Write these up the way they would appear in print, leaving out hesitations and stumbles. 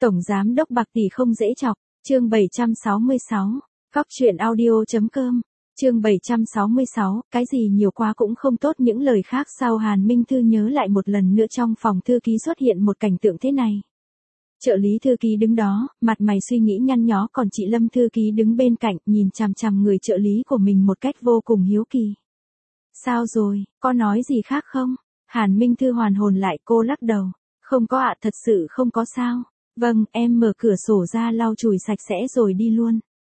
Tổng giám đốc bạc tỷ không dễ chọc, chương 766, Cóc truyện audio.com, chương 766, cái gì nhiều quá cũng không tốt. Những lời khác sau Hàn Minh Thư nhớ lại một lần nữa trong phòng thư ký xuất hiện một cảnh tượng thế này. Trợ lý thư ký đứng đó, mặt mày suy nghĩ nhăn nhó, còn chị Lâm thư ký đứng bên cạnh nhìn chằm chằm người trợ lý của mình một cách vô cùng hiếu kỳ. Sao rồi, có nói gì khác không? Hàn Minh Thư hoàn hồn lại, cô lắc đầu. Không có ạ, thật sự không có sao. Vâng, em mở cửa sổ ra lau chùi sạch sẽ rồi đi luôn.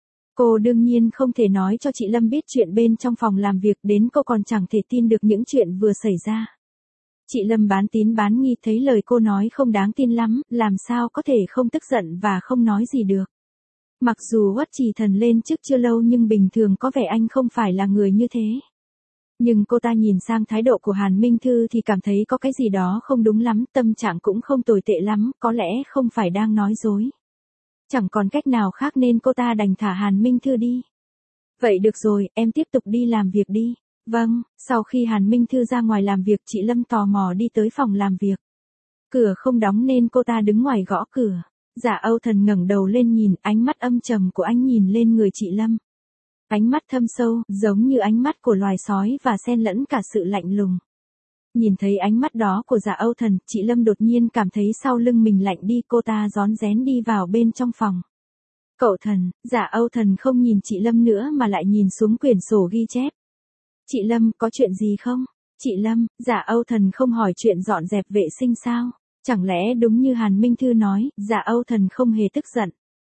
Cô đương nhiên không thể nói cho chị Lâm biết chuyện bên trong phòng làm việc, đến cô còn chẳng thể tin được những chuyện vừa xảy ra. Chị Lâm bán tín bán nghi thấy lời cô nói không đáng tin lắm, làm sao có thể không tức giận và không nói gì được. Mặc dù Uất Trì Thần lên chức chưa lâu nhưng bình thường có vẻ anh không phải là người như thế. Nhưng cô ta nhìn sang thái độ của Hàn Minh Thư thì cảm thấy có cái gì đó không đúng lắm, tâm trạng cũng không tồi tệ lắm, có lẽ không phải đang nói dối. Chẳng còn cách nào khác nên cô ta đành thả Hàn Minh Thư đi. Vậy được rồi, em tiếp tục đi làm việc đi. Vâng, sau khi Hàn Minh Thư ra ngoài làm việc, chị Lâm tò mò đi tới phòng làm việc. Cửa không đóng nên cô ta đứng ngoài gõ cửa. Dạ Âu Thần ngẩng đầu lên nhìn, ánh mắt âm trầm của anh nhìn lên người chị Lâm. Ánh mắt thâm sâu, giống như ánh mắt của loài sói và xen lẫn cả sự lạnh lùng. Nhìn thấy ánh mắt đó của Dạ Âu Thần, chị Lâm đột nhiên cảm thấy sau lưng mình lạnh đi, cô ta rón rén đi vào bên trong phòng. Cậu Thần, Dạ Âu Thần không nhìn chị Lâm nữa mà lại nhìn xuống quyển sổ ghi chép. Chị Lâm, có chuyện gì không? Chị Lâm, Dạ Âu Thần không hỏi chuyện dọn dẹp vệ sinh sao? Chẳng lẽ đúng như Hàn Minh Thư nói, Dạ Âu Thần không hề tức giận.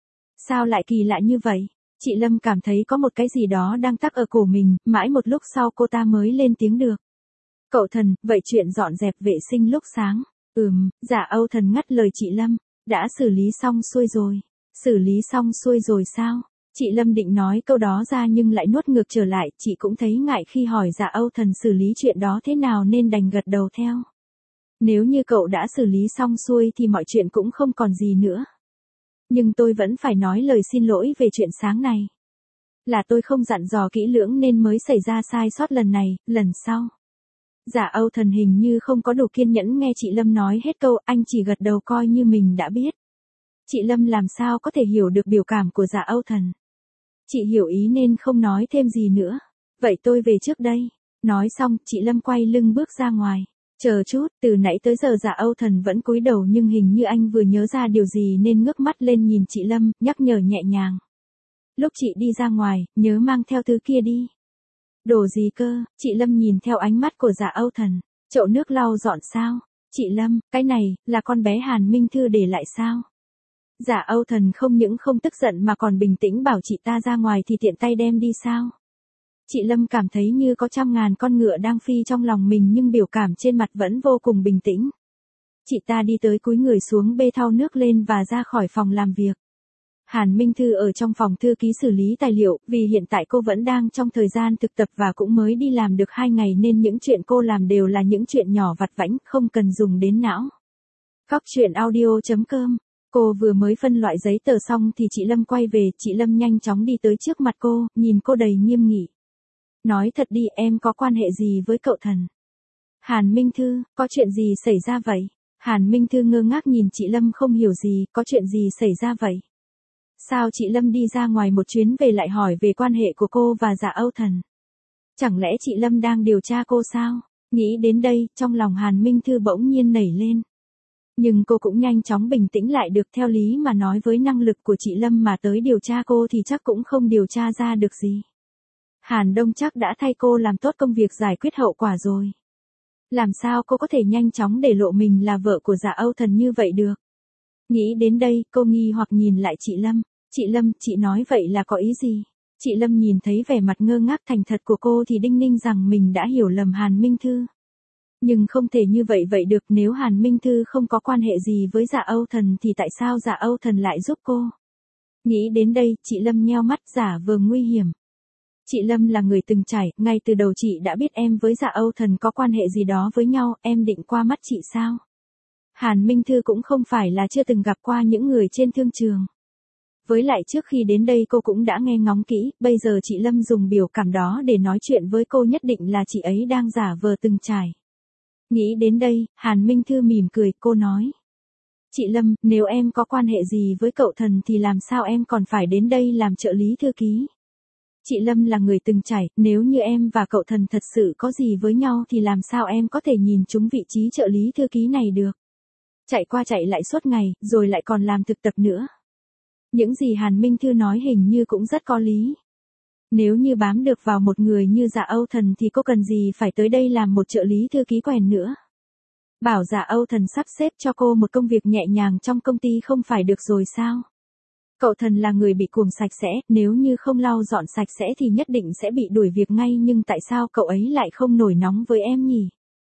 Sao lại kỳ lạ như vậy? Chị Lâm cảm thấy có một cái gì đó đang tắc ở cổ mình, mãi một lúc sau cô ta mới lên tiếng được. Cậu Thần, vậy chuyện dọn dẹp vệ sinh lúc sáng? Dạ Âu Thần ngắt lời chị Lâm, đã xử lý xong xuôi rồi. Xử lý xong xuôi rồi sao? Chị Lâm định nói câu đó ra nhưng lại nuốt ngược trở lại, chị cũng thấy ngại khi hỏi Dạ Âu Thần xử lý chuyện đó thế nào nên đành gật đầu theo. Nếu như cậu đã xử lý xong xuôi thì mọi chuyện cũng không còn gì nữa. Nhưng tôi vẫn phải nói lời xin lỗi về chuyện sáng này. Là tôi không dặn dò kỹ lưỡng nên mới xảy ra sai sót lần này, lần sau. Dạ Âu Thần hình như không có đủ kiên nhẫn nghe chị Lâm nói hết câu, anh chỉ gật đầu coi như mình đã biết. Chị Lâm làm sao có thể hiểu được biểu cảm của Dạ Âu Thần. Chị hiểu ý nên không nói thêm gì nữa. Vậy tôi về trước đây. Nói xong, chị Lâm quay lưng bước ra ngoài. Chờ chút, từ nãy tới giờ Dạ Âu Thần vẫn cúi đầu nhưng hình như anh vừa nhớ ra điều gì nên ngước mắt lên nhìn chị Lâm, nhắc nhở nhẹ nhàng. Lúc chị đi ra ngoài, nhớ mang theo thứ kia đi. Đồ gì cơ? Chị Lâm nhìn theo ánh mắt của Dạ Âu Thần. Chậu nước lau dọn sao? Chị Lâm, cái này, là con bé Hàn Minh Thư để lại sao? Dạ Âu Thần không những không tức giận mà còn bình tĩnh bảo chị ta ra ngoài thì tiện tay đem đi sao? Chị Lâm cảm thấy như có 100.000 con ngựa đang phi trong lòng mình nhưng biểu cảm trên mặt vẫn vô cùng bình tĩnh. Chị ta đi tới cúi người xuống bê thau nước lên và ra khỏi phòng làm việc. Hàn Minh Thư ở trong phòng thư ký xử lý tài liệu, vì hiện tại cô vẫn đang trong thời gian thực tập và cũng mới đi làm được 2 ngày nên những chuyện cô làm đều là những chuyện nhỏ vặt vãnh, không cần dùng đến não. Cóc truyện audio.com. Cô vừa mới phân loại giấy tờ xong thì chị Lâm quay về, chị Lâm nhanh chóng đi tới trước mặt cô, nhìn cô đầy nghiêm nghị. Nói thật đi, em có quan hệ gì với cậu Thần? Hàn Minh Thư, có chuyện gì xảy ra vậy? Hàn Minh Thư ngơ ngác nhìn chị Lâm không hiểu gì, có chuyện gì xảy ra vậy? Sao chị Lâm đi ra ngoài một chuyến về lại hỏi về quan hệ của cô và Dạ Âu Thần? Chẳng lẽ chị Lâm đang điều tra cô sao? Nghĩ đến đây, trong lòng Hàn Minh Thư bỗng nhiên nảy lên. Nhưng cô cũng nhanh chóng bình tĩnh lại được, theo lý mà nói với năng lực của chị Lâm mà tới điều tra cô thì chắc cũng không điều tra ra được gì. Hàn Đông chắc đã thay cô làm tốt công việc giải quyết hậu quả rồi. Làm sao cô có thể nhanh chóng để lộ mình là vợ của Dạ Âu Thần như vậy được? Nghĩ đến đây, cô nghi hoặc nhìn lại chị Lâm. Chị Lâm, chị nói vậy là có ý gì? Chị Lâm nhìn thấy vẻ mặt ngơ ngác thành thật của cô thì đinh ninh rằng mình đã hiểu lầm Hàn Minh Thư. Nhưng không thể như vậy được, nếu Hàn Minh Thư không có quan hệ gì với Dạ Âu Thần thì tại sao Dạ Âu Thần lại giúp cô? Nghĩ đến đây, chị Lâm nheo mắt giả vờ nguy hiểm. Chị Lâm là người từng trải, ngay từ đầu chị đã biết em với Dạ Âu Thần có quan hệ gì đó với nhau, em định qua mắt chị sao? Hàn Minh Thư cũng không phải là chưa từng gặp qua những người trên thương trường. Với lại trước khi đến đây cô cũng đã nghe ngóng kỹ, bây giờ chị Lâm dùng biểu cảm đó để nói chuyện với cô nhất định là chị ấy đang giả vờ từng trải. Nghĩ đến đây, Hàn Minh Thư mỉm cười, cô nói. Chị Lâm, nếu em có quan hệ gì với cậu Thần thì làm sao em còn phải đến đây làm trợ lý thư ký? Chị Lâm là người từng trải, nếu như em và cậu Thần thật sự có gì với nhau thì làm sao em có thể nhìn trúng vị trí trợ lý thư ký này được? Chạy qua chạy lại suốt ngày, rồi lại còn làm thực tập nữa. Những gì Hàn Minh Thư nói hình như cũng rất có lý. Nếu như bám được vào một người như Dạ Âu Thần thì cô cần gì phải tới đây làm một trợ lý thư ký quèn nữa. Bảo Dạ Âu Thần sắp xếp cho cô một công việc nhẹ nhàng trong công ty không phải được rồi sao? Cậu Thần là người bị cuồng sạch sẽ, nếu như không lau dọn sạch sẽ thì nhất định sẽ bị đuổi việc ngay, nhưng tại sao cậu ấy lại không nổi nóng với em nhỉ?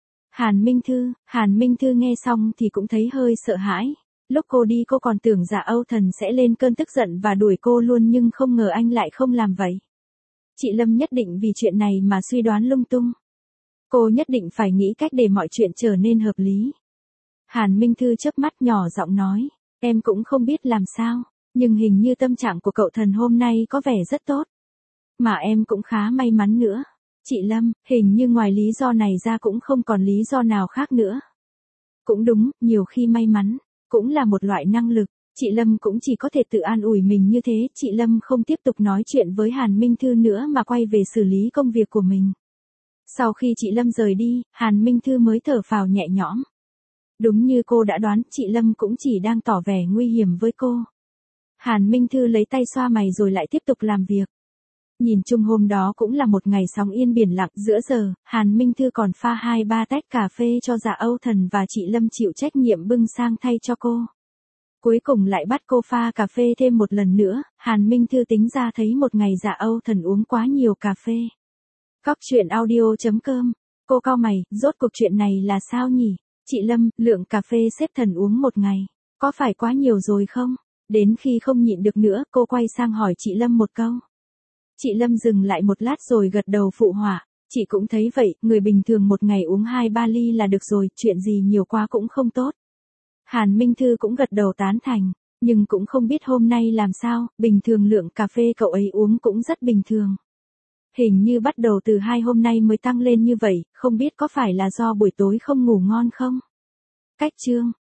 Hàn Minh Thư nghe xong thì cũng thấy hơi sợ hãi. Lúc cô đi cô còn tưởng Dạ Âu Thần sẽ lên cơn tức giận và đuổi cô luôn, nhưng không ngờ anh lại không làm vậy. Chị Lâm nhất định vì chuyện này mà suy đoán lung tung. Cô nhất định phải nghĩ cách để mọi chuyện trở nên hợp lý. Hàn Minh Thư chớp mắt nhỏ giọng nói, em cũng không biết làm sao, nhưng hình như tâm trạng của cậu Thần hôm nay có vẻ rất tốt. Mà em cũng khá may mắn nữa. Chị Lâm, hình như ngoài lý do này ra cũng không còn lý do nào khác nữa. Cũng đúng, nhiều khi may mắn cũng là một loại năng lực. Chị Lâm cũng chỉ có thể tự an ủi mình như thế. Chị Lâm không tiếp tục nói chuyện với Hàn Minh Thư nữa mà quay về xử lý công việc của mình. Sau khi chị Lâm rời đi, Hàn Minh Thư mới thở phào nhẹ nhõm. Đúng như cô đã đoán, chị Lâm cũng chỉ đang tỏ vẻ nguy hiểm với cô. Hàn Minh Thư lấy tay xoa mày rồi lại tiếp tục làm việc. Nhìn chung hôm đó cũng là một ngày sóng yên biển lặng. Giữa giờ, Hàn Minh Thư còn pha 2-3 tách cà phê cho Dạ Âu Thần và chị Lâm chịu trách nhiệm bưng sang thay cho cô. Cuối cùng lại bắt cô pha cà phê thêm một lần nữa. Hàn Minh Thư tính ra thấy một ngày Dạ Âu Thần uống quá nhiều cà phê. Cóc truyện audio.com. Cô cau mày, rốt cuộc chuyện này là sao nhỉ? Chị Lâm, lượng cà phê xếp Thần uống một ngày, có phải quá nhiều rồi không? Đến khi không nhịn được nữa, cô quay sang hỏi chị Lâm một câu. Chị Lâm dừng lại một lát rồi gật đầu phụ họa. Chị cũng thấy vậy, người bình thường một ngày uống 2-3 ly là được rồi, chuyện gì nhiều quá cũng không tốt. Hàn Minh Thư cũng gật đầu tán thành, nhưng cũng không biết hôm nay làm sao, bình thường lượng cà phê cậu ấy uống cũng rất bình thường. Hình như bắt đầu từ 2 hôm nay mới tăng lên như vậy, không biết có phải là do buổi tối không ngủ ngon không? Cách chương